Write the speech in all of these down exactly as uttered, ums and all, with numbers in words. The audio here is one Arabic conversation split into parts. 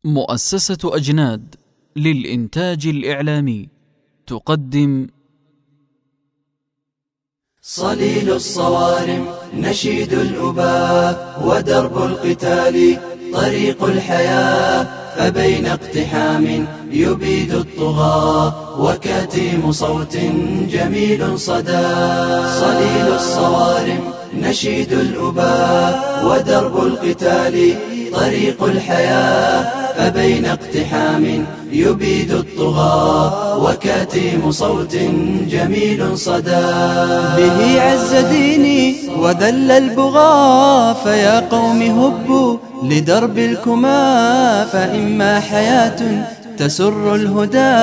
مؤسسة أجناد للإنتاج الإعلامي تقدم صليل الصوارم، نشيد الأباء، ودرب القتال طريق الحياة، فبين اقتحام يبيد الطغاة وكتيم صوت جميل صدى. صليل الصوارم، نشيد الأباء، ودرب القتال طريق الحياة، فبين اقتحام يبيد الطغاة وكتيم صوت جميل صدى. به عز ديني وذل البغاة، فيا قوم هبوا لدرب الكما، فإما حياة تسر الهدى،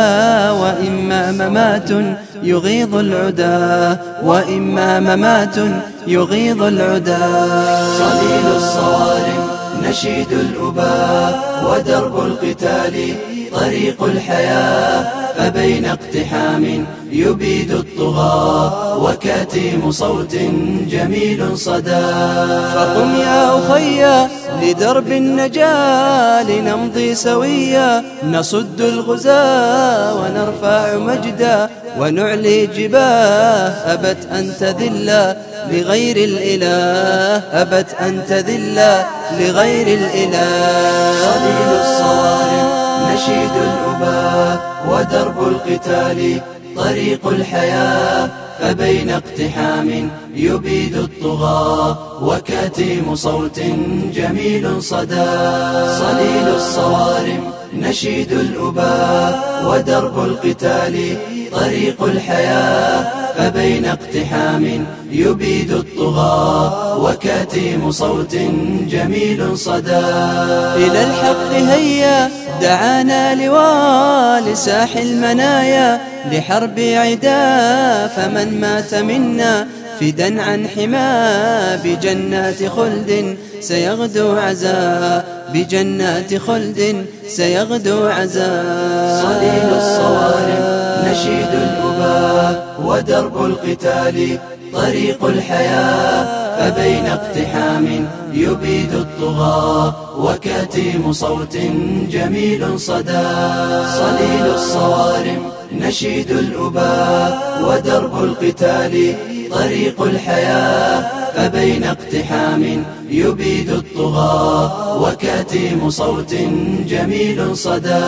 وإما ممات يغيظ العدا، وإما ممات يغيظ العدا. صليل الصوارم، نشيد الأباء، ودرب القتال طريق الحياة، فبين اقتحام يبيد الطغاة وكتيم صوت جميل صدى. فقم يا أخي لدرب النجاة، لنمضي سويا نصد الغزاة، ونرفع مجدا ونعلي جباه، أبت أن تذل لغير الإله، أبت أن تذل لغير الإله. صليل الصوارم، نشيد الأباء، ودرب القتال طريق الحياة، فبين اقتحام يبيد الطغاة وكتيم صوت جميل صدى. صليل الصوارم، نشيد الأباء، ودرب القتال طريق الحياة، فبين اقتحام يبيد الطغاة وكتيم صوت جميل صدى. إلى الحق هيا دعانا لواء، لساح المنايا لحرب عدا، فمن مات منا فدا عن حما، بجنات خلد سيغدو عزا، بجنات خلد سيغدو عزا. صليل الصوارم، نشيد الأباء، ودرب القتال طريق الحياة، فبين اقتحام يبيد الطغاة وكتيم صوت جميل صدى. صليل الصوارم، نشيد الأباء، ودرب القتال طريق الحياة، فبين اقتحام يبيد الطغاة وكتيم صوت جميل صدى.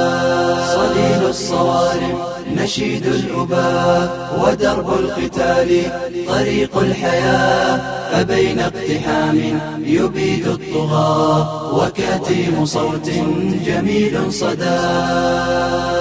صليل الصوارم، نشيد الأباء، ودرب القتال طريق الحياة، فبين اقتحام يبيد الطغاة وكتيم صوت جميل صدى.